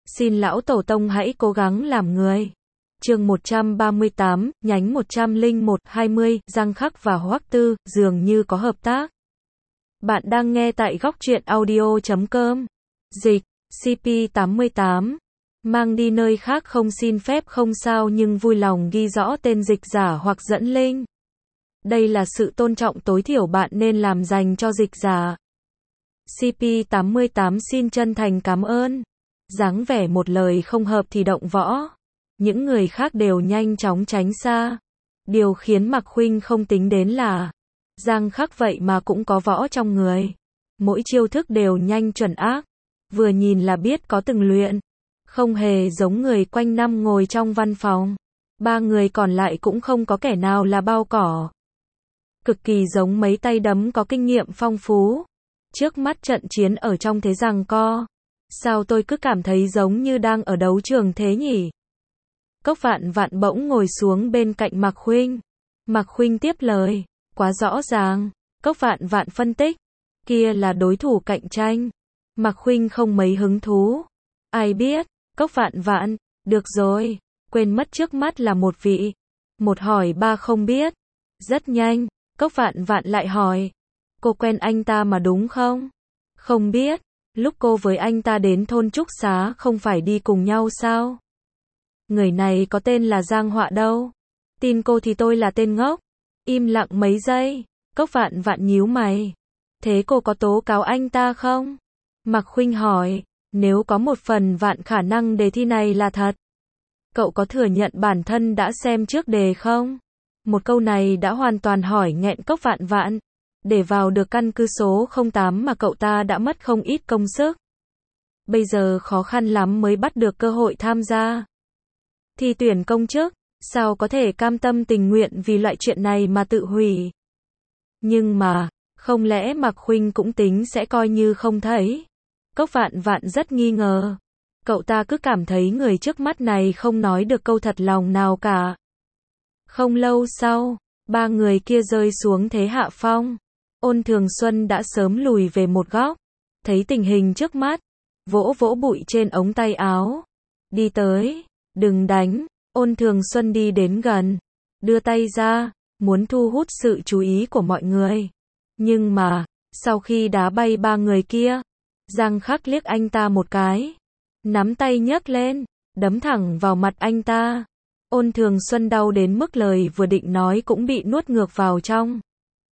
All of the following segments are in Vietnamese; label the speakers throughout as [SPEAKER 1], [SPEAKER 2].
[SPEAKER 1] Xin lão tổ tông hãy cố gắng làm người. Chương 138, nhánh 101-20, Giang Khắc và Hoắc Tư, dường như có hợp tác. Bạn đang nghe tại góc truyện audio.com. Dịch, CP88. Mang đi nơi khác không xin phép không sao nhưng vui lòng ghi rõ tên dịch giả hoặc dẫn link. Đây là sự tôn trọng tối thiểu bạn nên làm dành cho dịch giả. CP88 xin chân thành cảm ơn. Dáng vẻ một lời không hợp thì động võ. Những người khác đều nhanh chóng tránh xa. Điều khiến Mạc Khuynh không tính đến là Giang Khắc vậy mà cũng có võ trong người. Mỗi chiêu thức đều nhanh chuẩn ác. Vừa nhìn là biết có từng luyện. Không hề giống người quanh năm ngồi trong văn phòng. Ba người còn lại cũng không có kẻ nào là bao cỏ. Cực kỳ giống mấy tay đấm có kinh nghiệm phong phú. Trước mắt trận chiến ở trong thế giằng co. Sao tôi cứ cảm thấy giống như đang ở đấu trường thế nhỉ? Cốc Vạn Vạn bỗng ngồi xuống bên cạnh Mạc Khuynh. Mạc Khuynh tiếp lời. Quá rõ ràng. Cốc Vạn Vạn phân tích. Kia là đối thủ cạnh tranh. Mạc Khuynh không mấy hứng thú. Ai biết? Cốc Vạn Vạn. Được rồi. Quên mất trước mắt là một vị. Một hỏi ba không biết. Rất nhanh. Cốc Vạn Vạn lại hỏi. Cô quen anh ta mà đúng không? Không biết. Lúc cô với anh ta đến thôn Trúc Xá không phải đi cùng nhau sao? Người này có tên là Giang Họa đâu. Tin cô thì tôi là tên ngốc. Im lặng mấy giây. Cốc Vạn Vạn nhíu mày. Thế cô có tố cáo anh ta không? Mạc Khuynh hỏi. Nếu có một phần vạn khả năng đề thi này là thật. Cậu có thừa nhận bản thân đã xem trước đề không? Một câu này đã hoàn toàn hỏi nghẹn Cốc Vạn Vạn. Để vào được căn cứ số 08 mà cậu ta đã mất không ít công sức. Bây giờ khó khăn lắm mới bắt được cơ hội tham gia thi tuyển công chức, sao có thể cam tâm tình nguyện vì loại chuyện này mà tự hủy. Nhưng mà, không lẽ Mạc Khuynh cũng tính sẽ coi như không thấy? Cốc Vạn Vạn rất nghi ngờ. Cậu ta cứ cảm thấy người trước mắt này không nói được câu thật lòng nào cả. Không lâu sau, ba người kia rơi xuống thế hạ phong. Ôn Thường Xuân đã sớm lùi về một góc. Thấy tình hình trước mắt, vỗ vỗ bụi trên ống tay áo. Đi tới, đừng đánh. Ôn Thường Xuân đi đến gần, đưa tay ra, muốn thu hút sự chú ý của mọi người. Nhưng mà, sau khi đá bay ba người kia, Giang Khắc liếc anh ta một cái. Nắm tay nhấc lên, đấm thẳng vào mặt anh ta. Ôn Thường Xuân đau đến mức lời vừa định nói cũng bị nuốt ngược vào trong.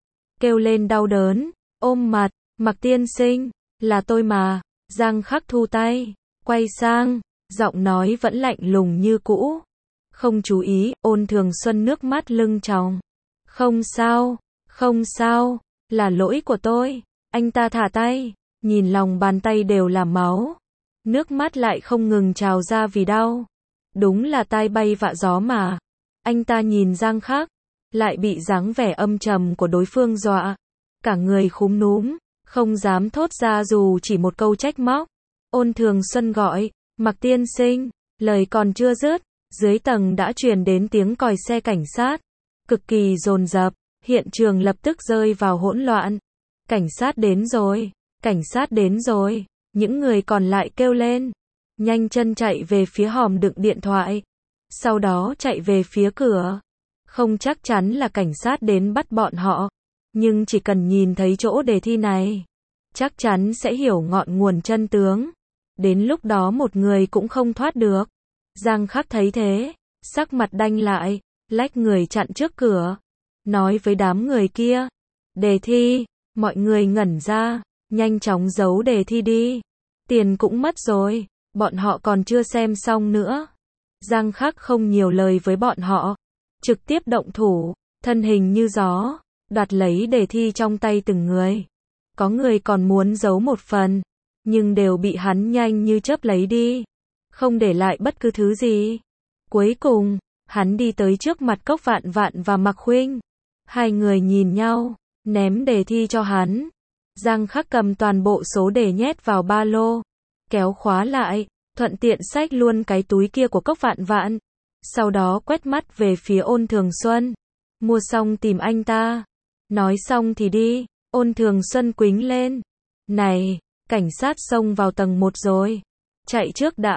[SPEAKER 1] Kêu lên đau đớn, ôm mặt, Mạc tiên sinh, là tôi mà. Giang Khắc thu tay, quay sang, giọng nói vẫn lạnh lùng như cũ. Không chú ý, Ôn Thường Xuân nước mắt lưng tròng. Không sao, không sao, là lỗi của tôi. Anh ta thả tay, nhìn lòng bàn tay đều là máu. Nước mắt lại không ngừng trào ra vì đau. Đúng là tai bay vạ gió mà. Anh ta nhìn Giang Khắc, lại bị dáng vẻ âm trầm của đối phương dọa. Cả người khúm núm, không dám thốt ra dù chỉ một câu trách móc. Ôn Thường Xuân gọi, Mạc tiên sinh, lời còn chưa dứt, dưới tầng đã truyền đến tiếng còi xe cảnh sát. Cực kỳ dồn dập, hiện trường lập tức rơi vào hỗn loạn. Cảnh sát đến rồi, cảnh sát đến rồi, những người còn lại kêu lên. Nhanh chân chạy về phía hòm đựng điện thoại. Sau đó chạy về phía cửa. Không chắc chắn là cảnh sát đến bắt bọn họ. Nhưng chỉ cần nhìn thấy chỗ đề thi này, chắc chắn sẽ hiểu ngọn nguồn chân tướng. Đến lúc đó một người cũng không thoát được. Giang Khắc thấy thế, sắc mặt đanh lại, lách người chặn trước cửa. Nói với đám người kia. Đề thi, mọi người ngẩn ra, nhanh chóng giấu đề thi đi. Tiền cũng mất rồi, bọn họ còn chưa xem xong nữa. Giang Khắc không nhiều lời với bọn họ. Trực tiếp động thủ, thân hình như gió, đoạt lấy đề thi trong tay từng người. Có người còn muốn giấu một phần, nhưng đều bị hắn nhanh như chớp lấy đi. Không để lại bất cứ thứ gì. Cuối cùng, hắn đi tới trước mặt Cốc Vạn Vạn và Mạc Khuynh. Hai người nhìn nhau, ném đề thi cho hắn. Giang Khắc cầm toàn bộ số đề nhét vào ba lô, kéo khóa lại, thuận tiện xách luôn cái túi kia của Cốc Vạn Vạn. Sau đó quét mắt về phía Ôn Thường Xuân. Mua xong tìm anh ta. Nói xong thì đi. Ôn Thường Xuân quính lên. Này, cảnh sát xông vào tầng 1 rồi. Chạy trước đã.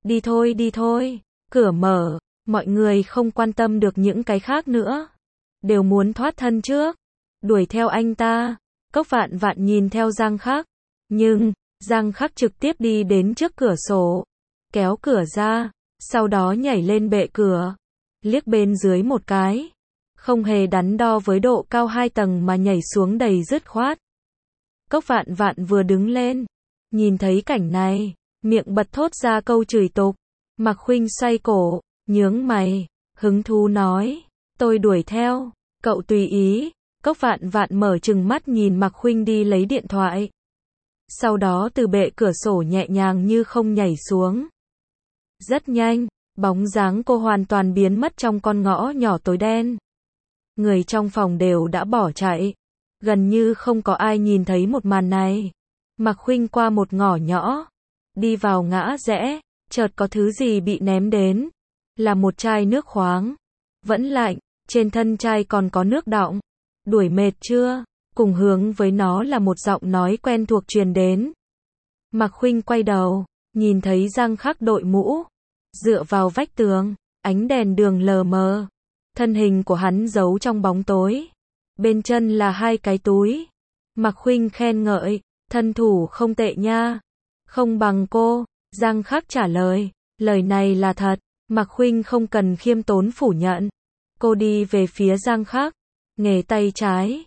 [SPEAKER 1] đi thôi, cửa mở, mọi người không quan tâm được những cái khác nữa. Đều muốn thoát thân trước, đuổi theo anh ta. Cốc Vạn Vạn nhìn theo Giang Khắc, nhưng Giang Khắc trực tiếp đi đến trước cửa sổ, kéo cửa ra, sau đó nhảy lên bệ cửa, liếc bên dưới một cái, không hề đắn đo với độ cao 2 tầng mà nhảy xuống đầy dứt khoát. Cốc Vạn Vạn vừa đứng lên, nhìn thấy cảnh này, miệng bật thốt ra câu chửi tục. Mạc Khuynh xoay cổ, nhướng mày, hứng thú nói, tôi đuổi theo, cậu tùy ý. Cốc Vạn Vạn mở trừng mắt nhìn Mạc Khuynh đi lấy điện thoại. Sau đó từ bệ cửa sổ nhẹ nhàng như không nhảy xuống. Rất nhanh, bóng dáng cô hoàn toàn biến mất trong con ngõ nhỏ tối đen. Người trong phòng đều đã bỏ chạy. Gần như không có ai nhìn thấy một màn này. Mạc Khuynh qua một ngõ nhỏ, đi vào ngã rẽ, chợt có thứ gì bị ném đến. Là một chai nước khoáng. Vẫn lạnh, trên thân chai còn có nước đọng. Đuổi mệt chưa? Cùng hướng với nó là một giọng nói quen thuộc truyền đến. Mạc Khuynh quay đầu, nhìn thấy Giang Khắc đội mũ, dựa vào vách tường, ánh đèn đường lờ mờ. Thân hình của hắn giấu trong bóng tối. Bên chân là 2 cái túi. Mạc Khuynh khen ngợi, thân thủ không tệ nha. Không bằng cô, Giang Khắc trả lời, lời này là thật. Mạc Khuynh không cần khiêm tốn phủ nhận. Cô đi về phía Giang Khắc, nghề tay trái.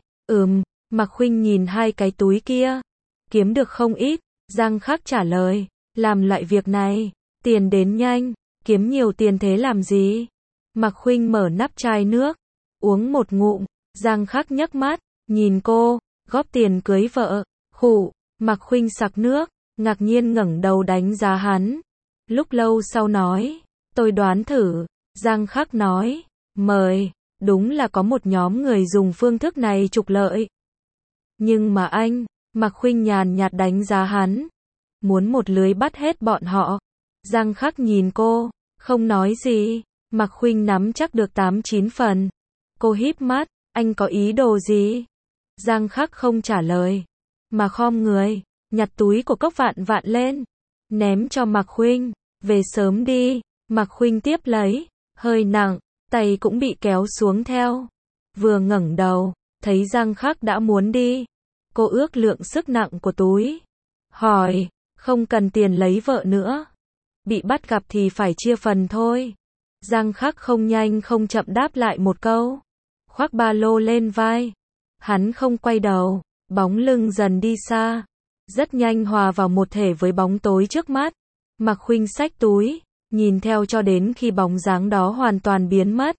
[SPEAKER 1] Mạc Khuynh nhìn 2 cái túi kia, kiếm được không ít. Giang Khắc trả lời, làm loại việc này, tiền đến nhanh, kiếm nhiều tiền thế làm gì? Mạc Khuynh mở nắp chai nước, uống một ngụm. Giang Khắc nhấc mắt, nhìn cô, góp tiền cưới vợ. Khụ, Mạc Khuynh sặc nước, ngạc nhiên ngẩng đầu đánh giá hắn. Lúc lâu sau nói, tôi đoán thử. Giang Khắc nói, mời. Đúng là có một nhóm người dùng phương thức này trục lợi. Nhưng mà anh, Mạc Khuynh nhàn nhạt đánh giá hắn, muốn một lưới bắt hết bọn họ. Giang Khắc nhìn cô, không nói gì. Mạc Khuynh nắm chắc được 8-9 phần. Cô híp mắt, anh có ý đồ gì? Giang Khắc không trả lời, mà khom người, nhặt túi của Cốc Vạn Vạn lên, ném cho Mạc Khuynh, về sớm đi. Mạc Khuynh tiếp lấy, hơi nặng, tay cũng bị kéo xuống theo. Vừa ngẩng đầu, thấy Giang Khắc đã muốn đi. Cô ước lượng sức nặng của túi, hỏi, không cần tiền lấy vợ nữa. Bị bắt gặp thì phải chia phần thôi. Giang Khắc không nhanh không chậm đáp lại một câu, khoác ba lô lên vai. Hắn không quay đầu, bóng lưng dần đi xa, rất nhanh hòa vào một thể với bóng tối trước mắt. Mạc Khuynh xách túi, nhìn theo cho đến khi bóng dáng đó hoàn toàn biến mất.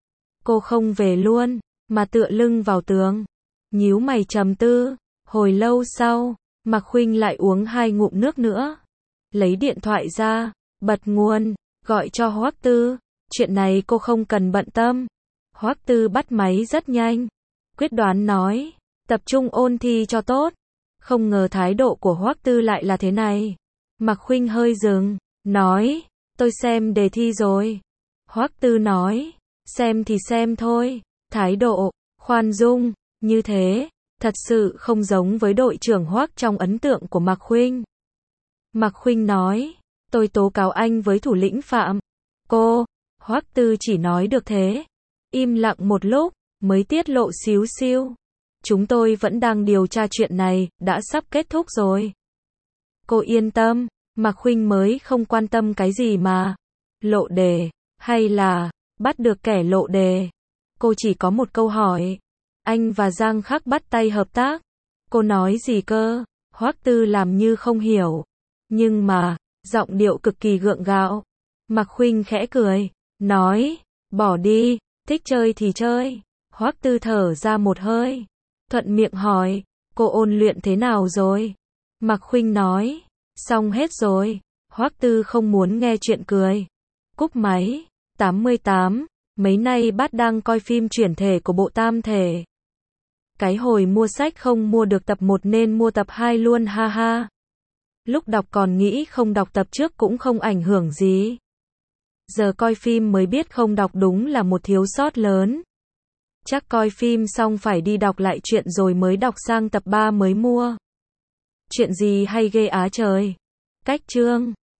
[SPEAKER 1] Cô không về luôn, mà tựa lưng vào tường, nhíu mày trầm tư. Hồi lâu sau, Mạc Khuynh lại uống 2 ngụm nước nữa, lấy điện thoại ra, bật nguồn, gọi cho Hoắc Tư. Chuyện này cô không cần bận tâm. Hoắc Tư bắt máy rất nhanh, quyết đoán nói, tập trung ôn thi cho tốt. Không ngờ thái độ của Hoắc Tư lại là thế này. Mạc Khuynh hơi dừng, nói, tôi xem đề thi rồi. Hoắc Tư nói, xem thì xem thôi. Thái độ khoan dung như thế, thật sự không giống với đội trưởng Hoắc trong ấn tượng của Mạc Khuynh. Mạc Khuynh nói, tôi tố cáo anh với thủ lĩnh Phạm. Cô, Hoắc Tư chỉ nói được thế. Im lặng một lúc, mới tiết lộ xíu xiu. Chúng tôi vẫn đang điều tra chuyện này, đã sắp kết thúc rồi. Cô yên tâm, Mạc Khuynh mới không quan tâm cái gì mà. Lộ đề, hay là, bắt được kẻ lộ đề. Cô chỉ có một câu hỏi. Anh và Giang Khắc bắt tay hợp tác. Cô nói gì cơ? Hoắc Tư làm như không hiểu. Nhưng mà, giọng điệu cực kỳ gượng gạo. Mạc Khuynh khẽ cười, nói, bỏ đi, thích chơi thì chơi. Hoắc Tư thở ra một hơi, thuận miệng hỏi, cô ôn luyện thế nào rồi? Mạc Khuynh nói, xong hết rồi. Hoắc Tư không muốn nghe chuyện cười, cúp máy. 88, mấy nay bát đang coi phim chuyển thể của bộ Tam Thể. Cái hồi mua sách không mua được tập 1 nên mua tập 2 luôn ha ha. Lúc đọc còn nghĩ không đọc tập trước cũng không ảnh hưởng gì. Giờ coi phim mới biết không đọc đúng là một thiếu sót lớn. Chắc coi phim xong phải đi đọc lại chuyện rồi mới đọc sang tập 3 mới mua. Chuyện gì hay ghê á trời. Cách chương